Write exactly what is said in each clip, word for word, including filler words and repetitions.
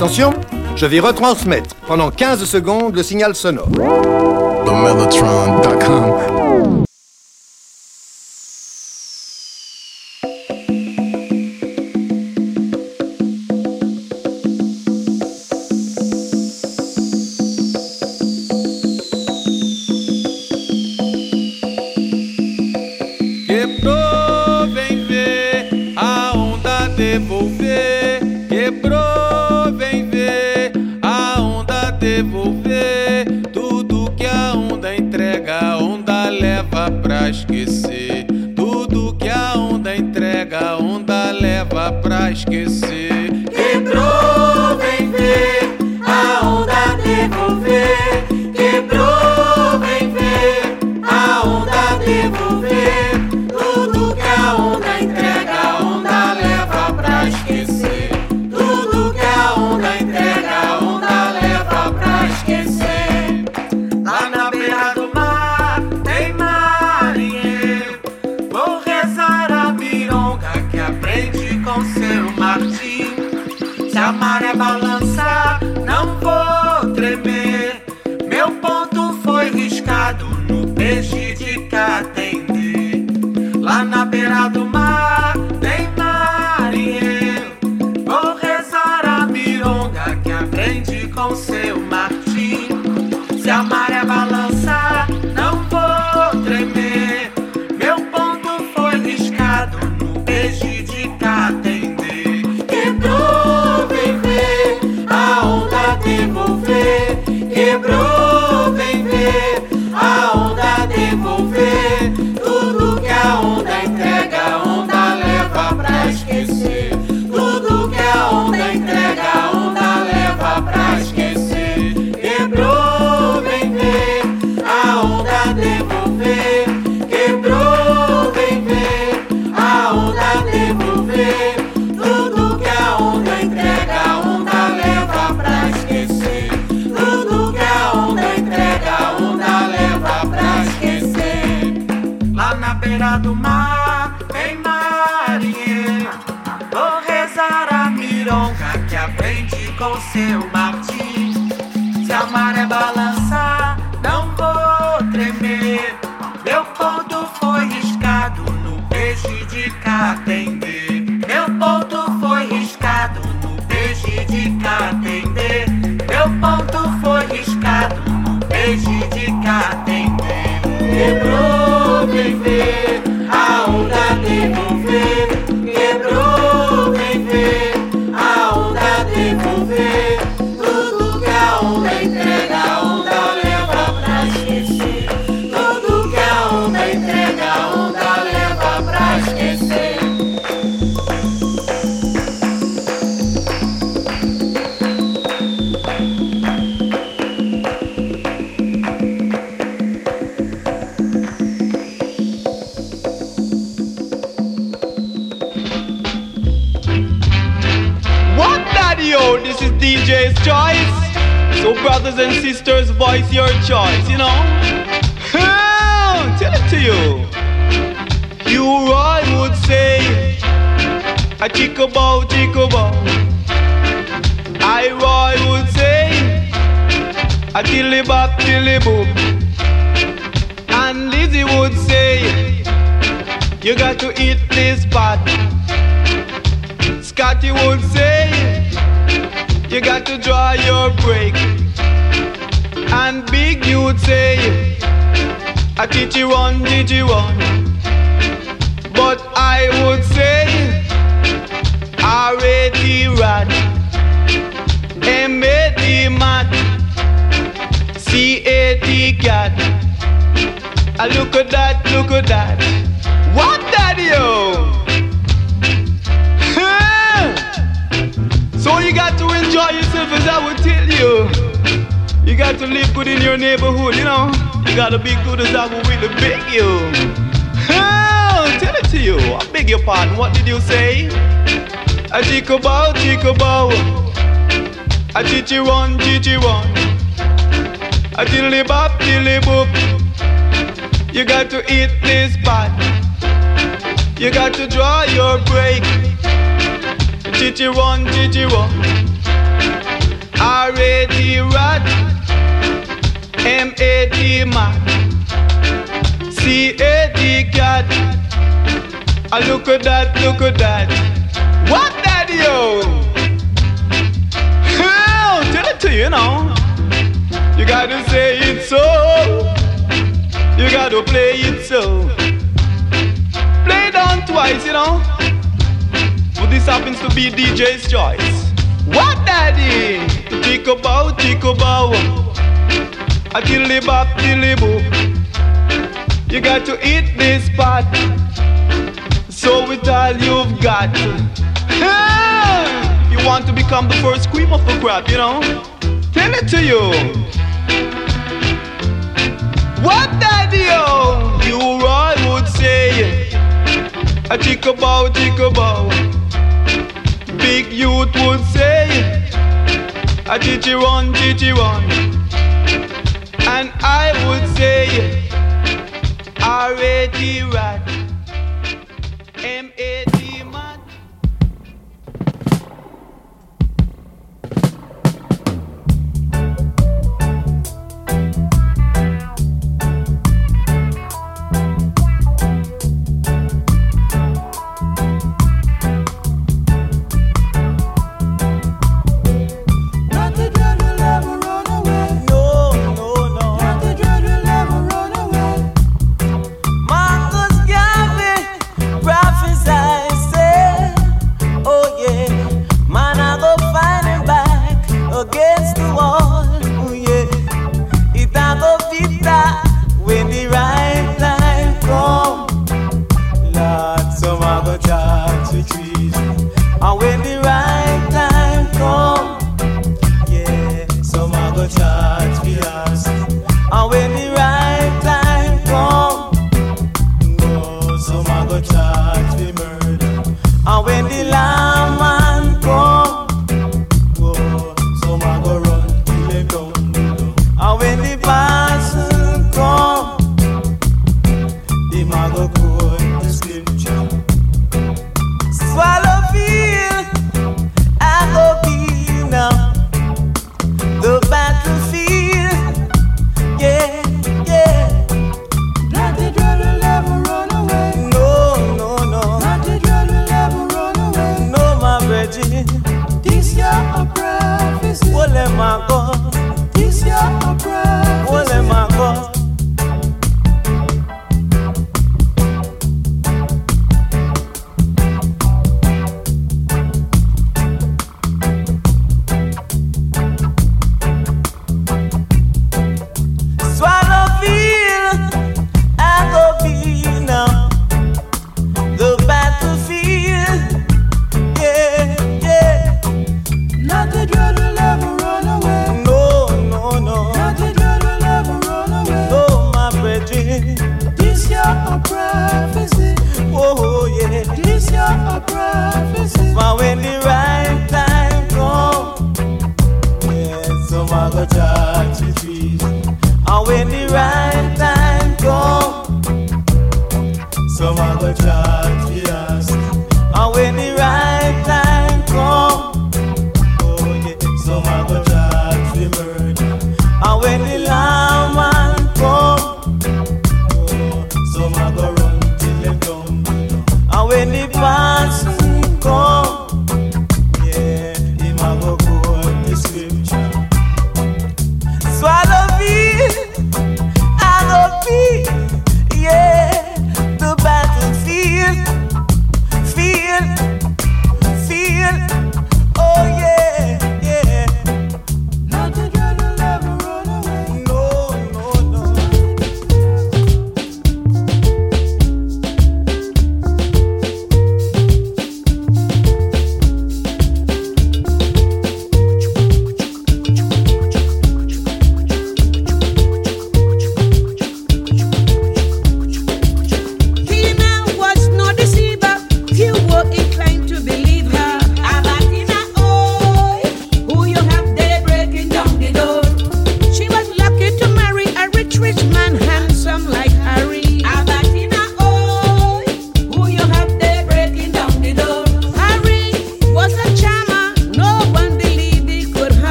Attention, je vais retransmettre pendant quinze secondes le signal sonore. the mellotron dot com. Quebrou, vem ver a onda devolver. Quebrou, vem ver a onda devolver. Tudo que a onda entrega, a onda leva pra esquecer. Tudo que a onda entrega, a onda leva pra esquecer. Quebrou, vem ver a onda devolver. Quebrou, vem ver a onda devolver. Tudo que a onda entrega, a onda leva pra esquecer. Tudo que a onda entrega, a onda leva pra esquecer. Lá na beira do mar tem marinheiro. Vou rezar a mironga que aprende com seu Martim. Se a maré balançar, não vou tremer. Meu ponto foi riscado no peixe de Catendê. Lá na beira do mar tem marinheiro. Vou rezar a mironga que aprende com seu Martim. Se a maré balançar, não vou tremer. Meu ponto foi riscado no peixe de Catendê. Quebrou, vem ver a onda devolver. Quebrou, vem ver a onda devolver. Tudo que a onda entrega, a onda leva pra esquecer. Tudo que a onda entrega, a onda leva pra esquecer. Quebrou, vem ver a onda devolver. Quebrou, vem ver a onda devolver. Tudo que a onda entrega, a onda leva pra esquecer. Tudo que a onda entrega, a onda leva pra esquecer. Lá na beira do mar tem marinheiro. Vou rezar a mironga que aprende com seu Martim. Se a maré balançar, não vou tremer. Meu ponto foi riscado no peixe de Catendê. Meu ponto foi riscado no peixe de Catendê. Meu ponto foi riscado no peixe de Catendê. Quebrou, vem ver a onda devolver. Quebrou, vem ver a onda devolver. Tudo que a onda entrega, a onda leva pra esquecer. Tudo que a onda entrega, a onda leva pra esquecer. What daddy yo, this is D J's choice. So brothers and sisters, voice your choice, you know. Oh, tell it to you. You Roy would say a chico bow, chico bow. I Roy would say a tilly bop, tilly boop. And Lizzie would say you got to eat this pot. Scotty would say you got to draw your break. And Big you would say a chichi one, chichi one. But I would say R A T rat, M A T mat, C A T cat. Ah, look at that, look at that. What daddy yo? So you got to enjoy yourself, as I would tell you. You got to live good in your neighborhood, you know. You gotta be good, as I would really beg you. Oh, tell it to you. I beg your pardon, what did you say? A chico bow, chico bow. A chichi one, chichi one. A tilly bop, tilly boop. You got to eat this pot. You got to draw your break. Chichi one, chichi one. C A D cat. I look at that, look at that. What daddy yo? Tell it to you, you know. You gotta say it so. You gotta play it so. Play it down twice, you know. But this happens to be D J's choice. What daddy? Tico bow, tico bow. A tilly bop, tilly boo. You got to eat this pot. So with all you've got. If you want to become the first cream of the crop, you know. Tell it to you. What daddy oh? You Roy would say. A tico bow, tico bow. Big youth would say. A chichi run, chichi run. And I would say R A T rat, M A T man.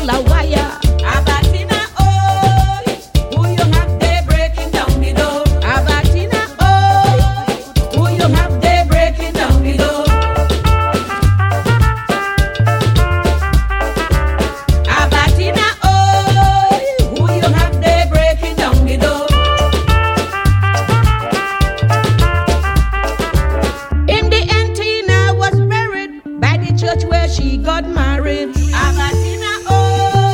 pull a wire. Abatina, oh, who you have there breaking down the door? Abatina, oh, Who you have there breaking down the door? Abatina, oh, who you have there breaking down the door? in the end Tina was buried by the church where she got married. Abatina, oh,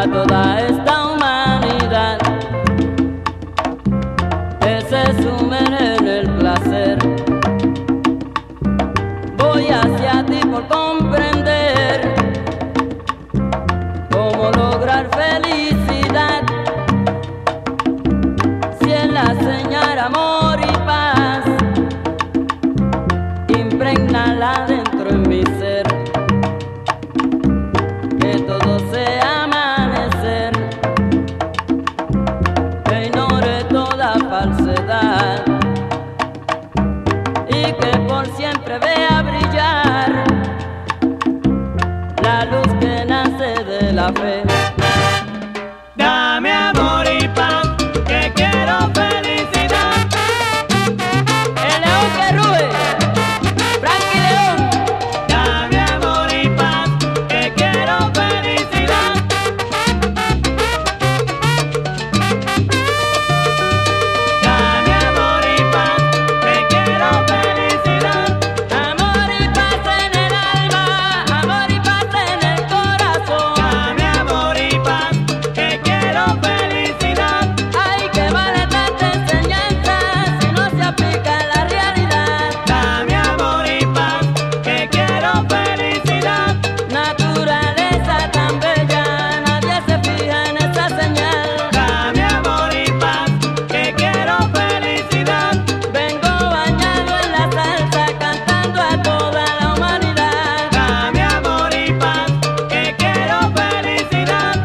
toda esta humanidad que se sumerge en el placer. Voy hacia ti por comprender cómo lograr felicidad, si en la señal amor y paz, impregnala dentro en mi ser, que todo sea amanecer, que ignore toda falsedad y que por siempre vea brillar la luz que nace de la fe. Dame amor y paz, que quiero felicidad. El león que ruge, Frankie León. Dame amor y paz, que quiero felicidad. Dame amor y paz, que quiero felicidad. Amor y paz en el alma, amor y paz en el corazón. Dame amor y paz, que quiero felicidad. Ay, que vale tanta enseñanza si no se aplica en la realidad. Dame amor y paz, que quiero felicidad. Naturaleza tan bella, nadie se fija en esa señal. Dame amor y paz, que quiero felicidad. Vengo bañado en la salsa, cantando a toda la humanidad. Dame amor y paz, que quiero felicidad.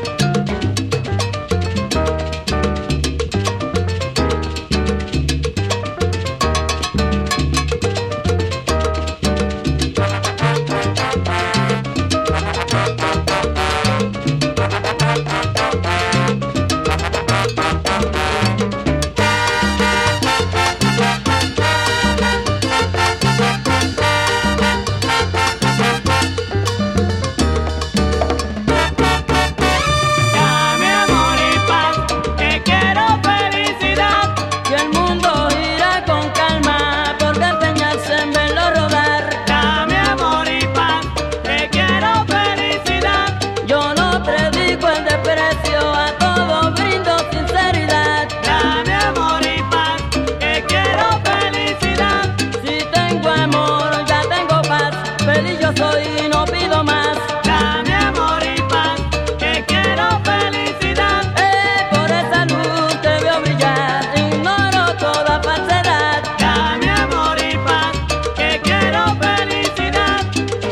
Dame amor y paz, que quiero felicidad. Y el mundo gira con calma, porque empeñarse en verlo rodar. Dame amor y paz, que quiero felicidad. Yo no predico el desprecio, a todo brindo sinceridad. Dame amor y paz, que quiero felicidad. Si tengo amor, ya tengo paz, feliz yo soy y no pido más. Dame amor y paz, que quiero felicidad. Eh, por esa luz te veo brillar, ignoro toda falsedad. Dame amor y paz, que quiero felicidad.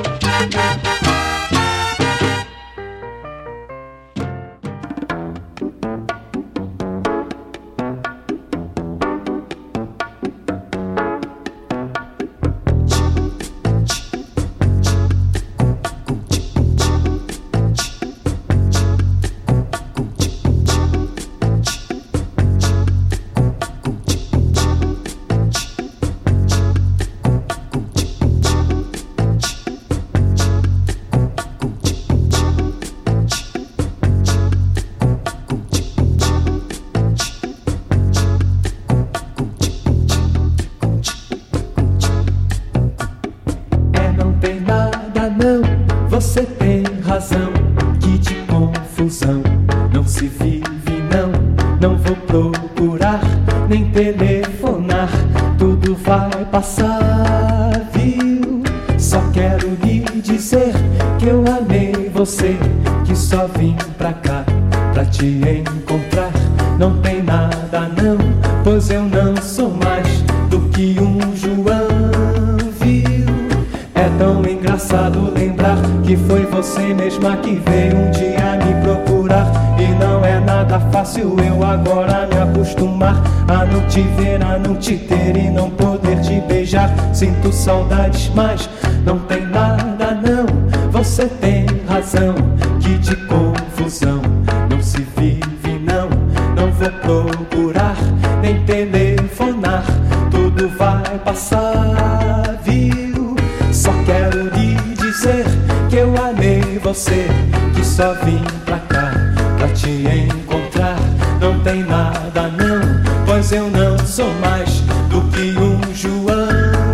É, não tem nada não, você tem razão. Que de confusão não se vive não. Não vou procurar, nem telefonar. Tudo vai passar, viu? Só quero lhe dizer que eu amei você, que só vim pra cá pra te encontrar. Não tem nada não, pois eu não sou mais do que um João, viu? É tão engraçado lembrar que foi você mesma que veio um dia me procurar. E não é nada fácil eu agora me acostumar a não te ver, a não te ter e não poder te beijar. Sinto saudades, mas não tem nada não. Você tem razão, que de confusão não se vive não. Não vou procurar, nem telefonar. Tudo vai passar, viu? Só quero lhe dizer que eu amei você, que só vim pra cá pra te encontrar. Não tem nada não, pois eu não sou mais do que um João,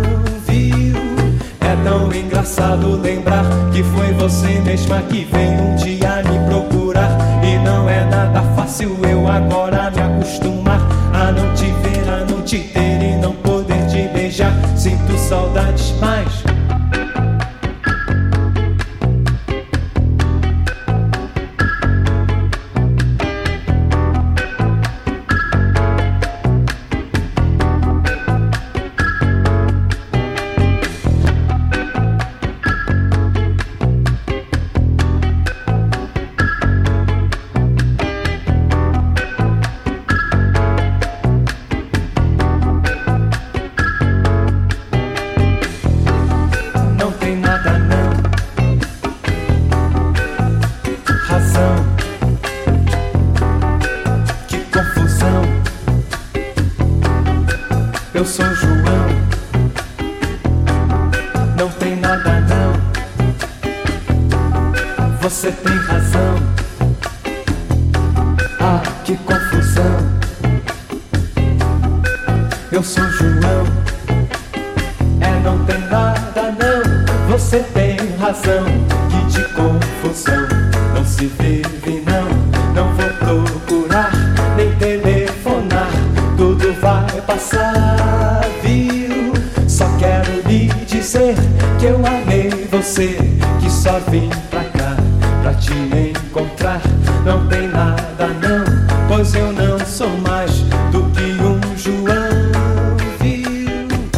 viu? É tão engraçado lembrar que foi você mesma que veio um dia me procurar. agora me acostumar a não te ver, a não te ter e não poder te beijar. Sinto saudades, mas eu sou João, não tem nada não, você tem razão, ah, que confusão, eu sou João, é, não tem nada não, você tem razão, que de confusão, não se vive não, não vou procurar, nem telefonar, tudo vai passar, viu? Só quero lhe dizer que eu amei você, que só vim pra cá pra te encontrar. Não tem nada não, pois eu não sou mais do que um João, viu?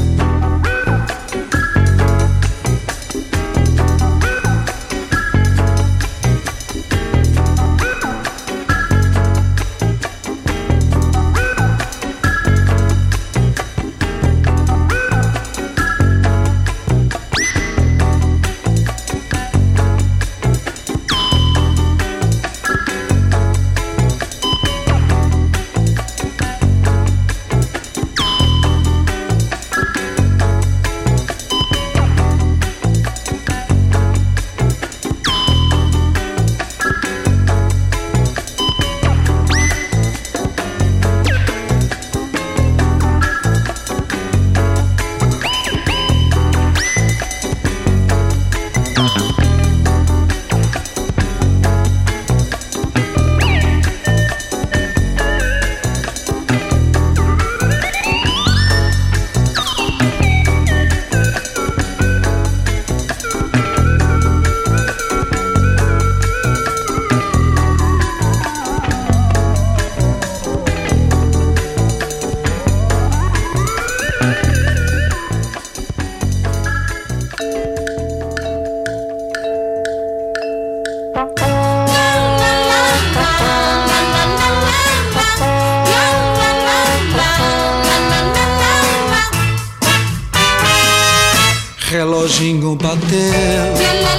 Reloginho bateu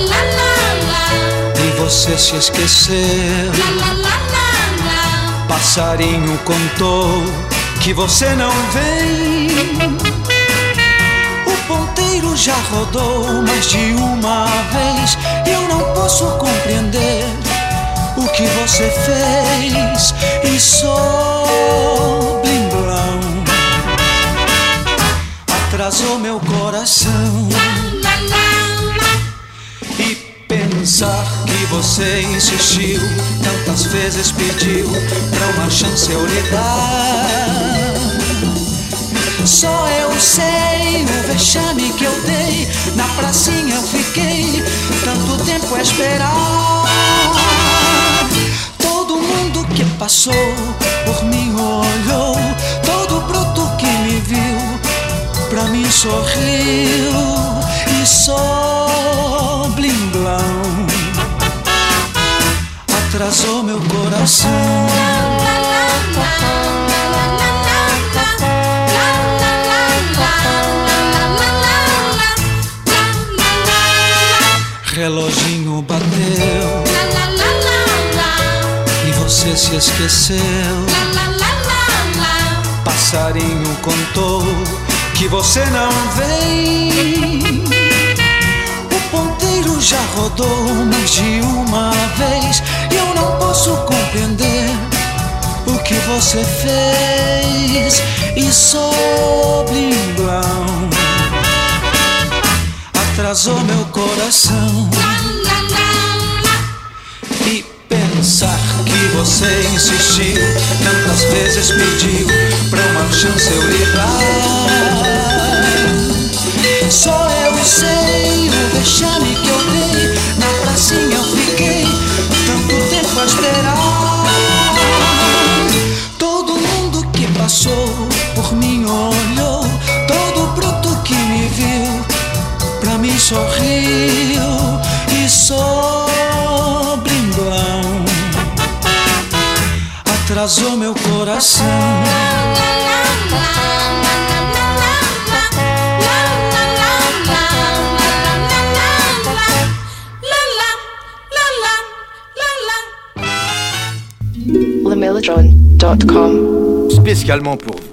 e você se esqueceu. Passarinho contou que você não vem. O ponteiro já rodou mais de uma vez e eu não posso compreender o que você fez. E sou blim-blão, atrasou meu coração. E pensar que você insistiu, tantas vezes pediu pra uma chance eu lhe dar. Só eu sei o vexame que eu dei, na pracinha eu fiquei tanto tempo a esperar. Todo mundo que passou por mim olhou, todo bruto que me viu pra mim sorriu. E sou blim-blão, atrasou meu coração. Reloginho bateu e você se esqueceu. Passarinho contou que você não vem. O ponteiro já rodou mais de uma vez e eu não posso compreender o que você fez. E sou blim-blão, atrasou meu coração. E pensar que você insistiu, tantas vezes pediu pra uma chance eu lhe dar. Só eu sei o vexame que eu dei, na pracinha eu fiquei tanto tempo a esperar. Todo mundo que passou por mim olhou, todo bruto que me viu pra mim sorriu, e Sobringlão atrasou meu coração. le mellotron dot com. Spécialement pour vous.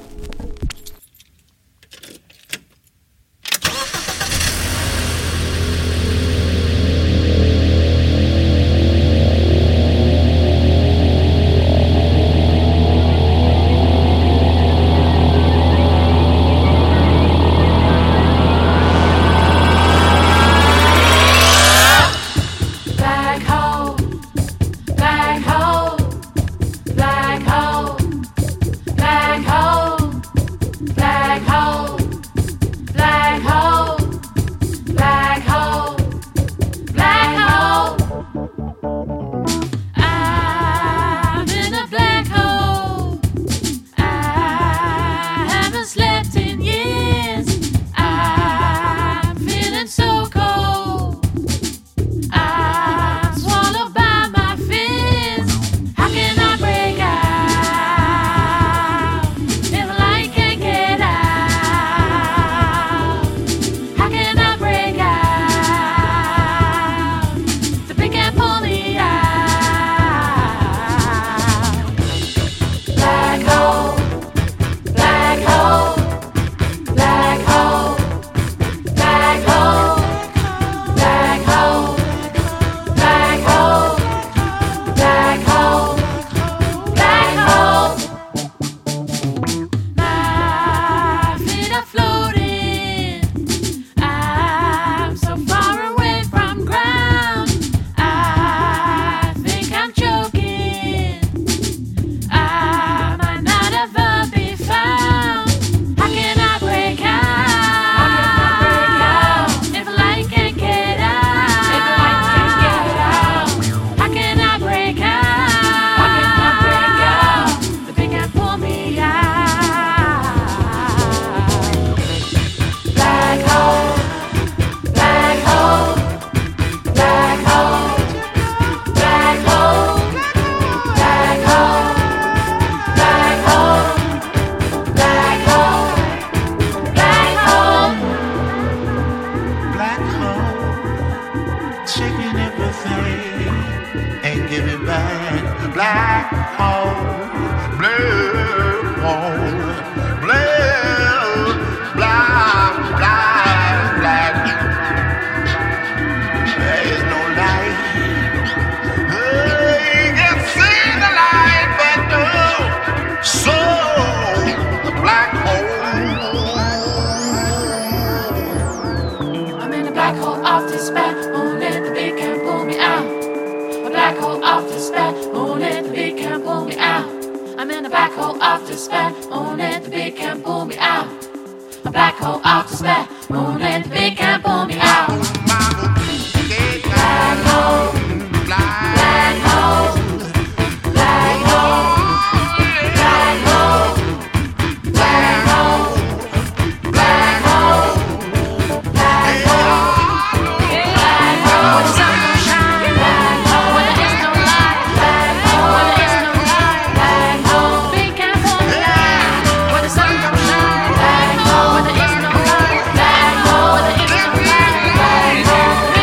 Black hole,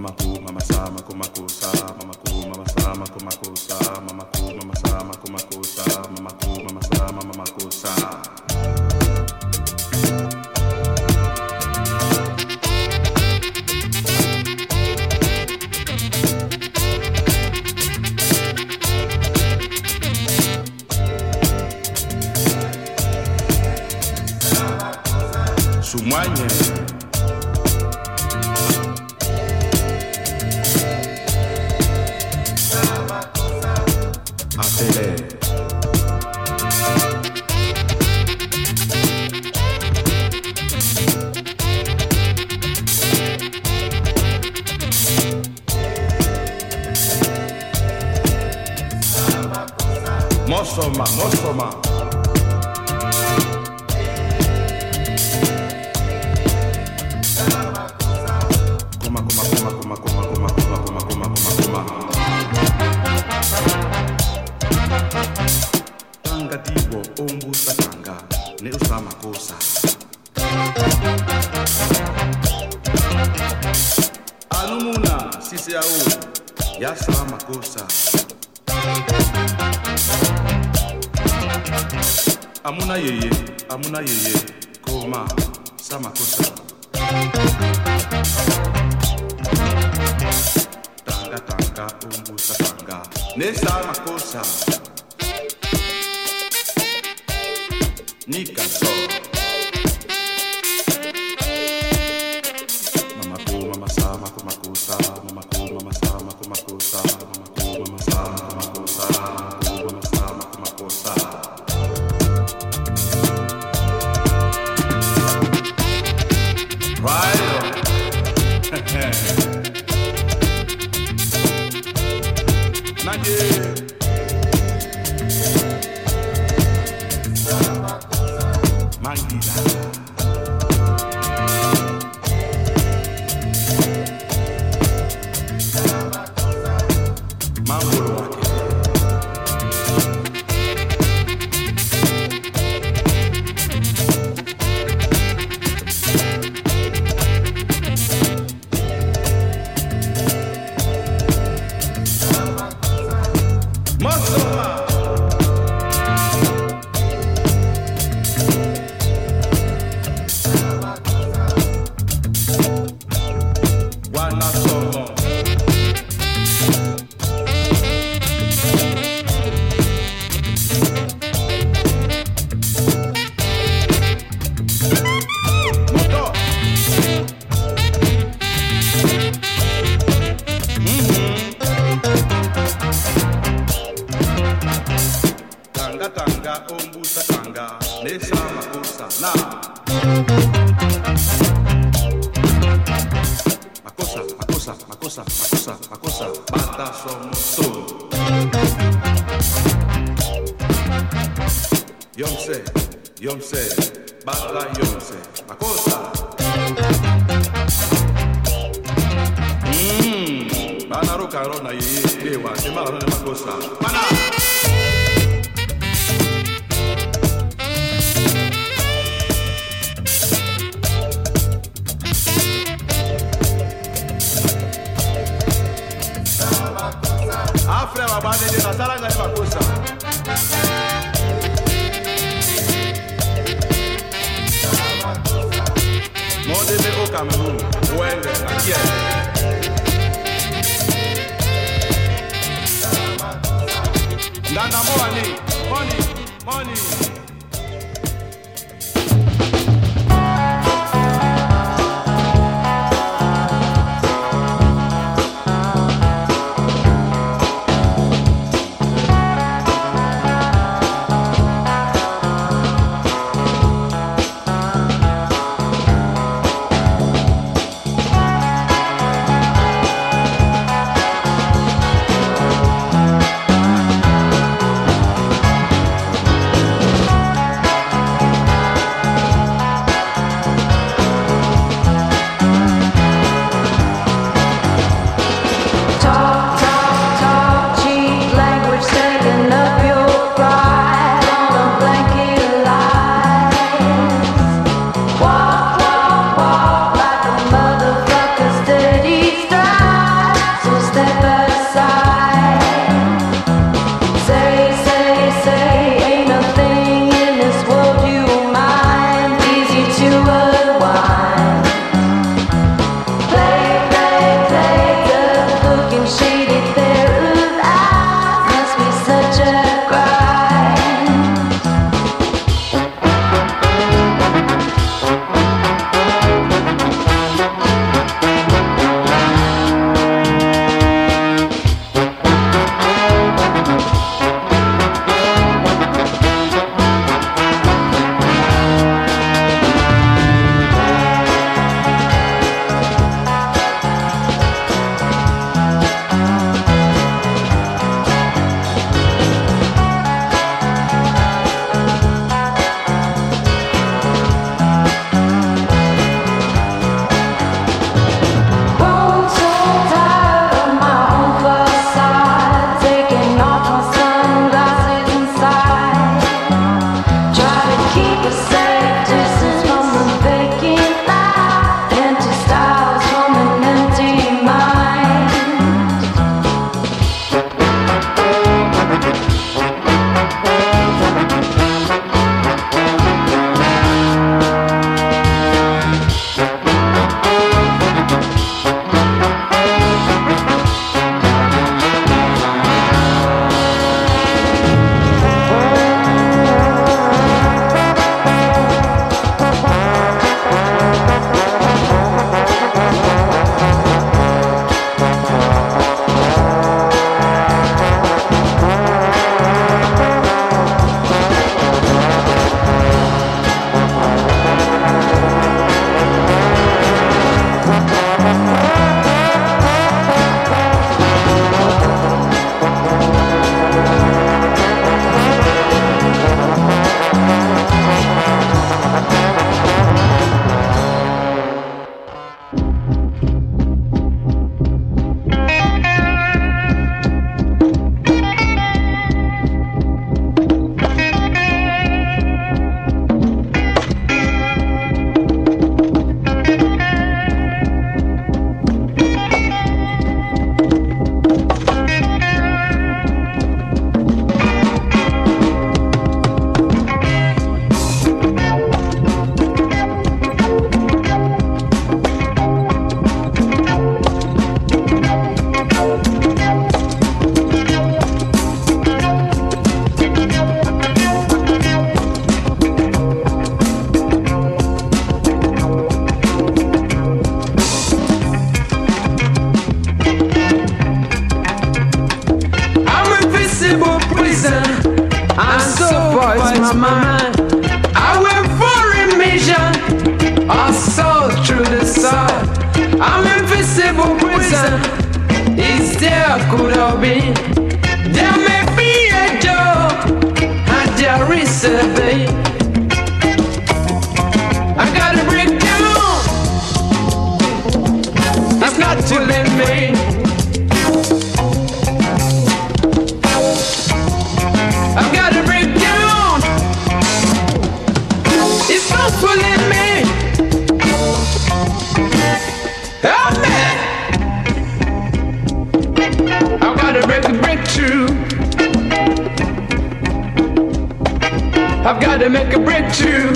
Mamaku, mama sama, kumaku sa, mamaku, mama sama, kumaku sa, mamaku, mama sama, kumaku sa, mamaku, mama sama, mamaku sa. Sumanye Atele Mosoma, Mosoma Makosa Anumuna sisi au yasa makosa Amuna yeye amuna yeye koma sa makosa Tanga tanga umbu tanga ne sa makosa Nika so Mamaku mama sama kumakusa Mamaku mama sama kumakusa Mamaku mama sama kumakusa Mamaku mama sama kumakusa Right on Nadia Mangila Mambolo wake Mosoma on my mind. I went for a mission, I saw through the sun. I'm invisible prison, is there could have been. There may be a door, and there is a day. I gotta break down, it's not to let me. I gotta break down, it's not pulling me. Help me! I gotta break a breakthrough. I've gotta make a breakthrough.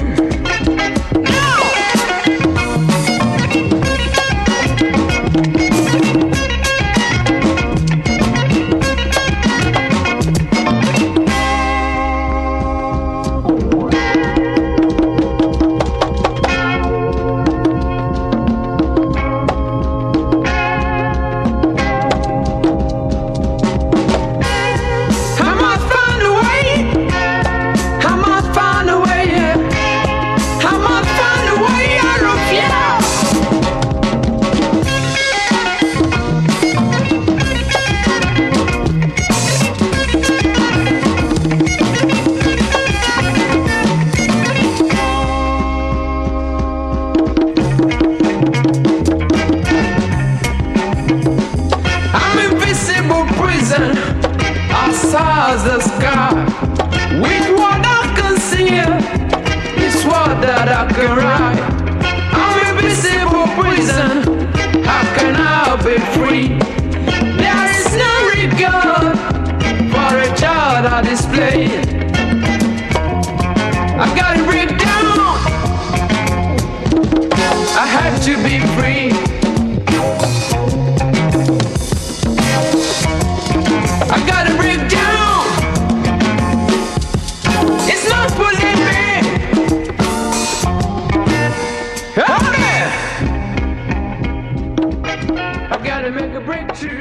The sky with what I can see, it's what that I can write. I'm invisible prison, how can I be free? There is no regard for a child I display. I gotta break down, I have to be free. I gotta break down, pulling me. Help me. I gotta make a breakthrough.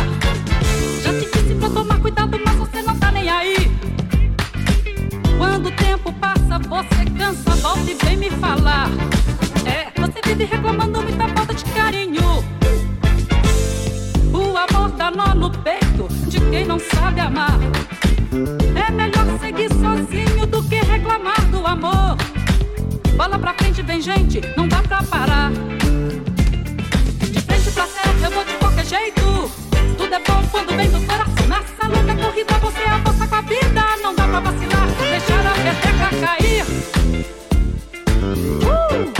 Quando vive reclamando muita falta de carinho. O amor dá nó no peito de quem não sabe amar. É melhor seguir sozinho do que reclamar do amor. Bola pra frente, vem gente, não dá pra parar. De frente pra terra eu vou de qualquer jeito. Tudo é bom quando vem do coração. Nessa luta corrida você avança com a vida. Não dá pra vacilar, deixar a peteca cair. Uh!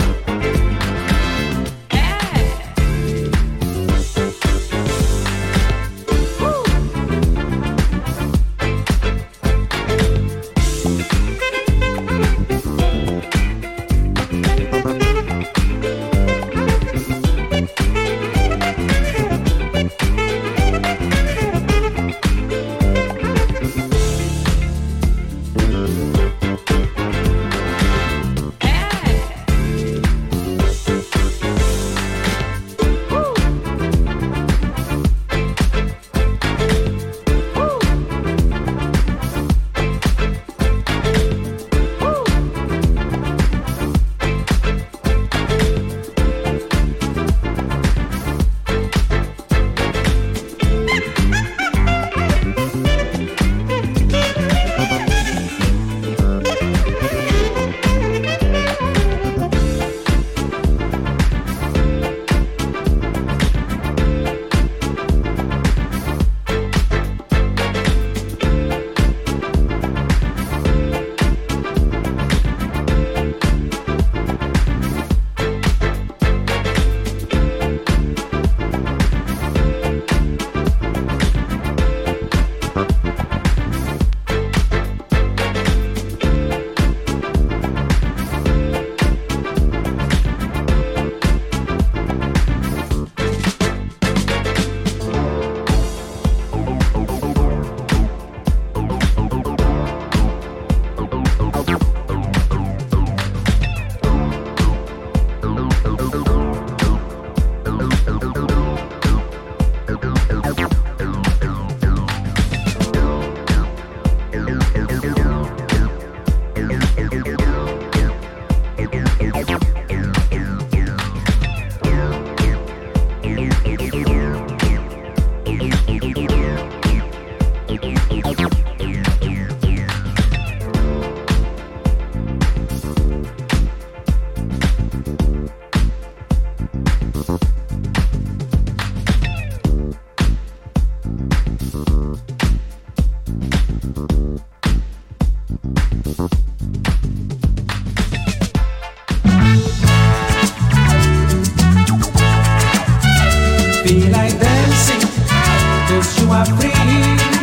Feel like dancing, 'cause you are free.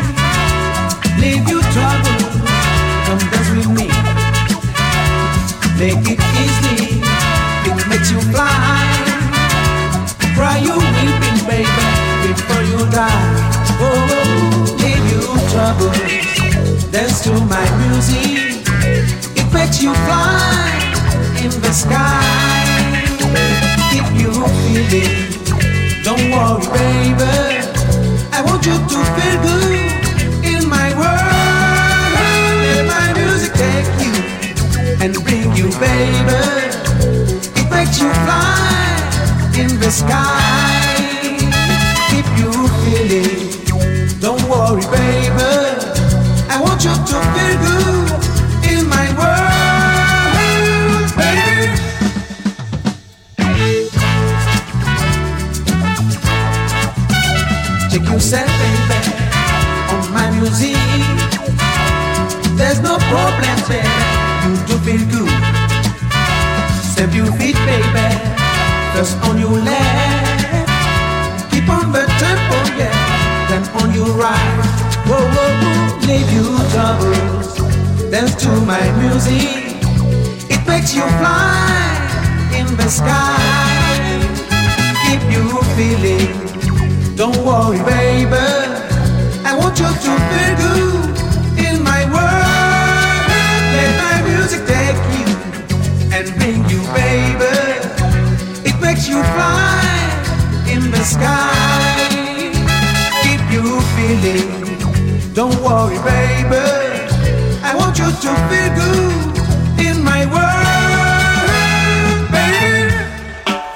Leave your trouble, come dance with me. Make it easy, it makes you fly. Cry you weeping, baby, before you die. Oh, oh, leave your troubles, dance to my music. It makes you fly in the sky. Keep you feeling. Don't worry, baby, I want you to feel good in my world. Let my music take you and bring you, baby. It makes you fly in the sky. Keep you feeling. Don't worry, baby, I want you to feel good in my world, baby. Check yourself, baby, on my music. There's no problem, baby, you do feel good. Step your feet, baby, first on your left. Keep on the tempo, yeah, then on your right. Whoa, whoa, whoa, leave your troubles, dance to my music. It makes you fly in the sky. Keep you feeling. Don't worry, baby, I want you to feel good in my world. Let my music take you and bring you, baby. It makes you fly in the sky. Keep you feeling. Don't worry, baby, I want you to feel good in my world, baby.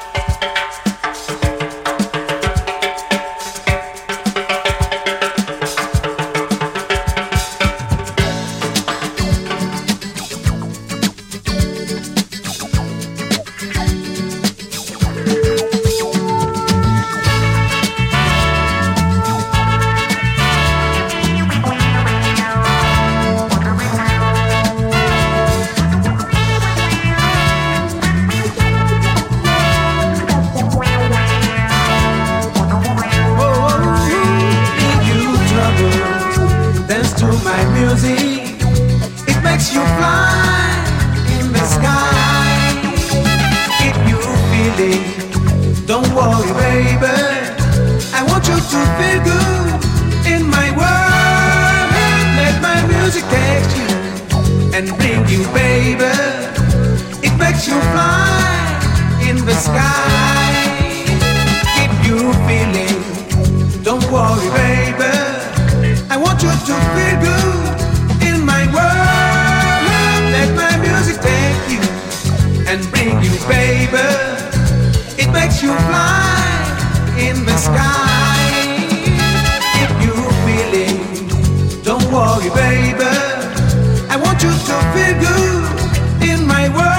you fly in the sky. If you're feeling, don't worry, baby. I want you to feel good in my world.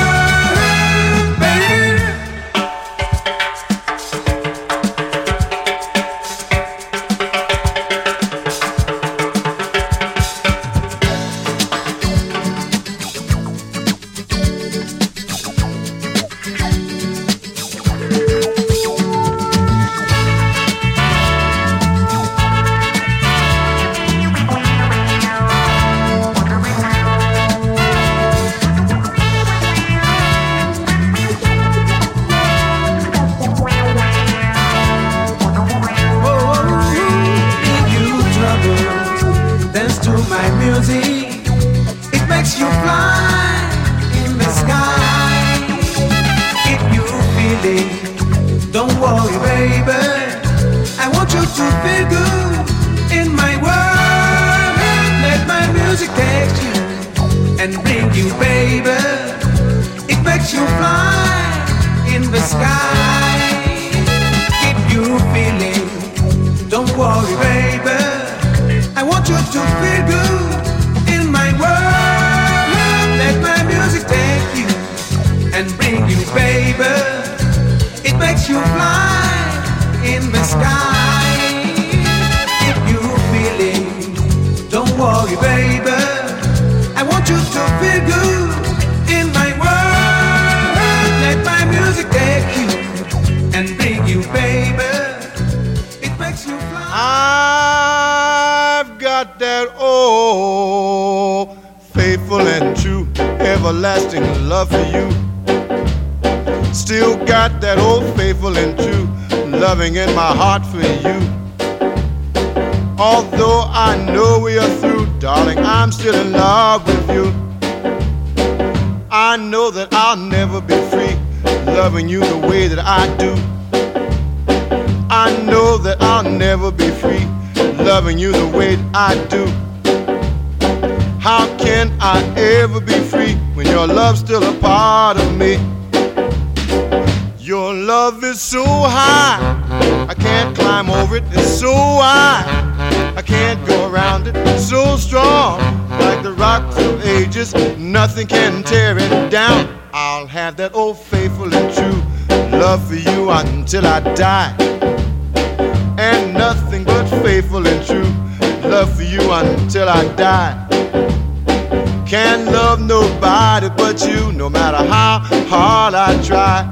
In my heart for you. Although I know we are through, darling, I'm still in love with you. I know that I'll never be free, loving you the way that I do. I know that I'll never be free, loving you the way that I do. How can I ever be free when your love's still a part of me? Your love is so high, I can't climb over it. It's so wide, I can't go around it. It's so strong, like the rocks of ages, nothing can tear it down. I'll have that old faithful and true love for you until I die. And nothing but faithful and true love for you until I die. Can't love nobody but you, no matter how hard I try.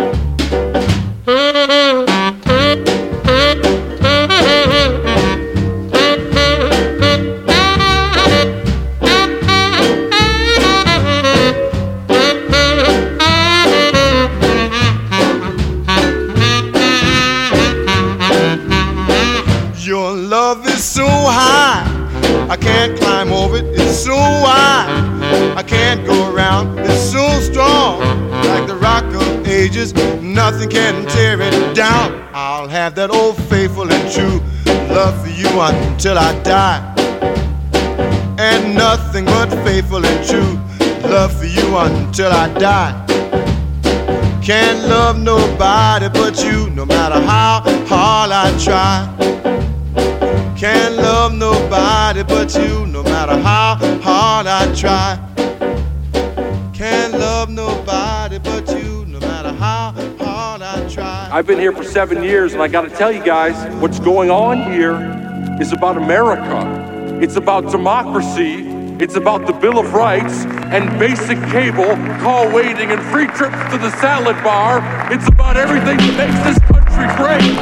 Your love is so high, I can't climb over it. It's so wide, I can't go around. It's so strong, like the rock of ages, nothing can tear it down. I'll have that old faithful and true love for you until I die. And nothing but faithful and true love for you until I die. Can't love nobody but you, no matter how hard I try. Can't love nobody but you, no matter how hard I try. Can't love nobody but you, no matter how hard I try. I've been here for seven years, and I gotta tell you guys, what's going on here is about America. It's about democracy. It's about the Bill of Rights and basic cable, call waiting, and free trips to the salad bar. It's about everything that makes this country great.